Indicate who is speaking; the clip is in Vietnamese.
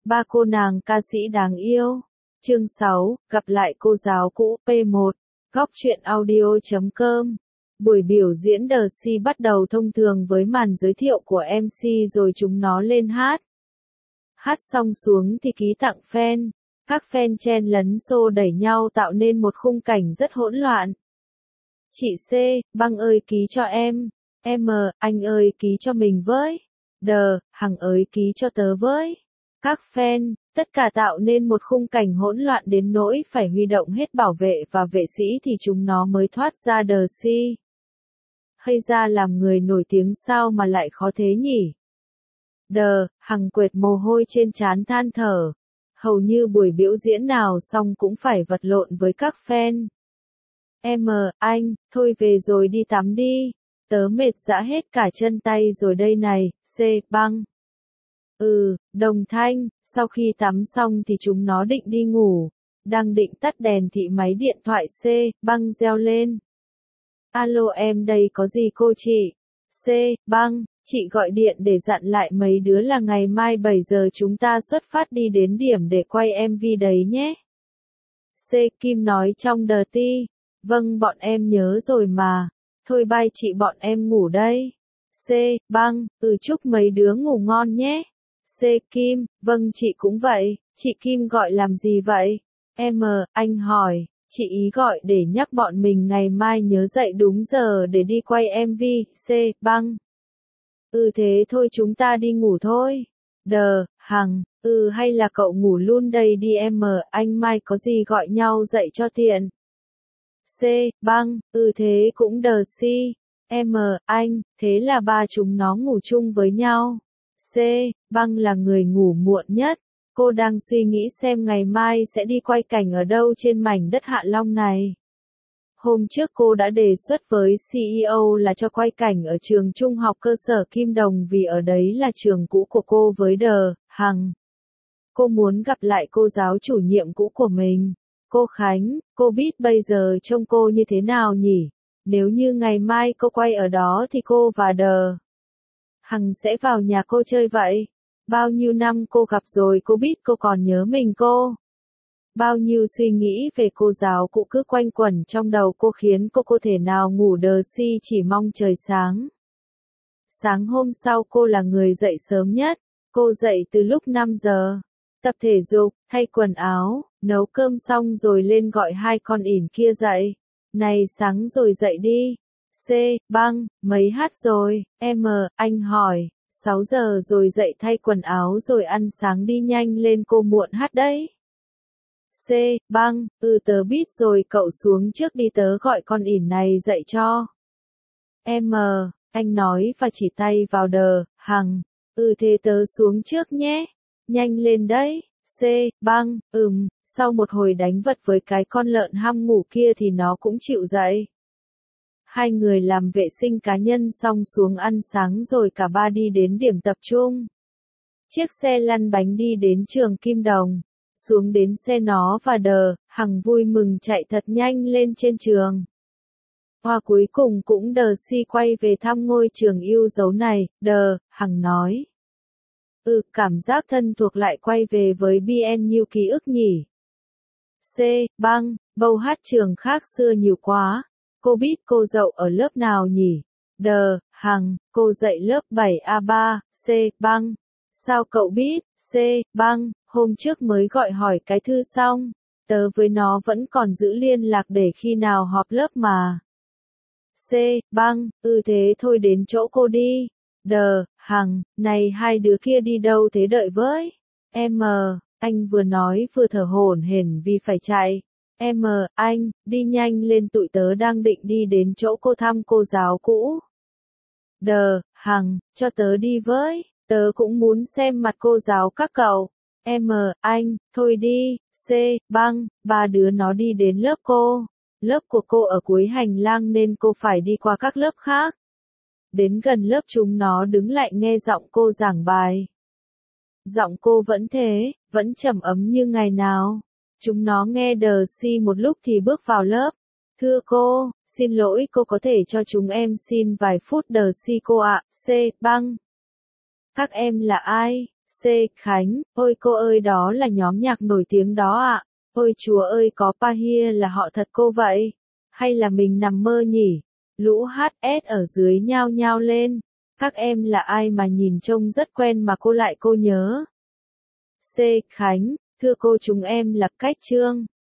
Speaker 1: Ba cô nàng ca sĩ đáng yêu. Chương 6, gặp lại cô giáo cũ. P1. Góc truyện audio.com. Buổi biểu diễn The C bắt đầu thông thường với màn giới thiệu của MC rồi chúng nó lên hát. Hát xong xuống thì ký tặng fan. Các fan chen lấn xô đẩy nhau tạo nên một khung cảnh rất hỗn loạn. Chị C, Băng ơi ký cho em. M, anh ơi ký cho mình với. D, Hằng ơi ký cho tớ với. Các fan, tất cả tạo nên một khung cảnh hỗn loạn đến nỗi phải huy động hết bảo vệ và vệ sĩ thì chúng nó mới thoát ra The C. Hay ra làm người nổi tiếng sao mà lại khó thế nhỉ? Hằng quệt mồ hôi trên trán than thở. Hầu như buổi biểu diễn nào xong cũng phải vật lộn với các fan. Anh, thôi về rồi đi tắm đi. Tớ mệt dã hết cả chân tay rồi đây này. C, Băng. Đồng Thanh, sau khi tắm xong thì chúng nó định đi ngủ. Đang định tắt đèn thì máy điện thoại C, Băng reo lên. Alo em đây có gì cô chị? C, Băng, chị gọi điện để dặn lại mấy đứa là ngày mai 7 giờ chúng ta xuất phát đi đến điểm để quay MV đấy nhé. C, Kim nói trong đờ ti. Vâng bọn em nhớ rồi mà. Thôi bye chị bọn em ngủ đây. C, Băng, chúc mấy đứa ngủ ngon nhé. C, Kim, vâng chị cũng vậy, chị Kim gọi làm gì vậy? Anh hỏi, chị ý gọi để nhắc bọn mình ngày mai nhớ dậy đúng giờ để đi quay MV. C, Băng. Thế thôi chúng ta đi ngủ thôi. Hằng, hay là cậu ngủ luôn đây đi em, anh mai có gì gọi nhau dậy cho tiện. C, Băng, thế cũng C. Anh, thế là ba chúng nó ngủ chung với nhau. C, Băng là người ngủ muộn nhất. Cô đang suy nghĩ xem ngày mai sẽ đi quay cảnh ở đâu trên mảnh đất Hạ Long này. Hôm trước cô đã đề xuất với CEO là cho quay cảnh ở trường trung học cơ sở Kim Đồng vì ở đấy là trường cũ của cô với Hằng. Cô muốn gặp lại cô giáo chủ nhiệm cũ của mình. Cô Khánh, cô biết bây giờ trông cô như thế nào nhỉ? Nếu như ngày mai cô quay ở đó thì cô và Hằng sẽ vào nhà cô chơi vậy. Bao nhiêu năm cô gặp rồi cô biết cô còn nhớ mình cô. Bao nhiêu suy nghĩ về cô giáo cũ cứ quanh quẩn trong đầu cô khiến cô thể nào ngủ The C chỉ mong trời sáng. Sáng hôm sau cô là người dậy sớm nhất. Cô dậy từ lúc 5 giờ. Tập thể dục, thay quần áo, nấu cơm xong rồi lên gọi hai con ỉn kia dậy. Này sáng rồi dậy đi. C, Băng, mấy hát rồi? Anh hỏi. 6 giờ rồi dậy thay quần áo rồi ăn sáng đi nhanh lên cô muộn hát đấy. C, Băng, tớ biết rồi cậu xuống trước đi tớ gọi con ỉn này dậy cho. Anh nói và chỉ tay vào Hằng. Thế tớ xuống trước nhé. Nhanh lên đấy. C, Băng, sau một hồi đánh vật với cái con lợn ham ngủ kia thì nó cũng chịu dậy. Hai người làm vệ sinh cá nhân xong xuống ăn sáng rồi cả ba đi đến điểm tập trung. Chiếc xe lăn bánh đi đến trường Kim Đồng. Xuống đến xe nó và Hằng vui mừng chạy thật nhanh lên trên trường. Cuối cùng cũng C quay về thăm ngôi trường yêu dấu này, Hằng nói. Cảm giác thân thuộc lại quay về với BNU ký ức nhỉ. C, Băng, bầu hát trường khác xưa nhiều quá. Cô biết cô dậu ở lớp nào nhỉ? Hằng, cô dạy lớp 7A3, C, Băng. Sao cậu biết? C, Băng, hôm trước mới gọi hỏi cái thư xong. Tớ với nó vẫn còn giữ liên lạc để khi nào họp lớp mà. C, Băng, thế thôi đến chỗ cô đi. Hằng, này hai đứa kia đi đâu thế đợi với. Anh vừa nói vừa thở hổn hển vì phải chạy. Anh, đi nhanh lên tụi tớ đang định đi đến chỗ cô thăm cô giáo cũ. Hằng, cho tớ đi với, tớ cũng muốn xem mặt cô giáo các cậu. Anh, thôi đi. C, Băng, ba đứa nó đi đến lớp cô. Lớp của cô ở cuối hành lang nên cô phải đi qua các lớp khác. Đến gần lớp chúng nó đứng lại nghe giọng cô giảng bài. Giọng cô vẫn thế, vẫn trầm ấm như ngày nào. Chúng nó nghe The C một lúc thì bước vào lớp. Thưa cô, xin lỗi cô có thể cho chúng em xin vài phút The C cô ạ. C, Băng. Các em là ai? C, C. Khánh, ôi cô ơi đó là nhóm nhạc nổi tiếng đó ạ. Ôi chúa ơi có Pahia là họ thật cô vậy? Hay là mình nằm mơ nhỉ? Lũ HS ở dưới nhao nhao lên. Các em là ai mà nhìn trông rất quen mà cô lại cô nhớ? C. Khánh, thưa cô chúng em là Cách Trương.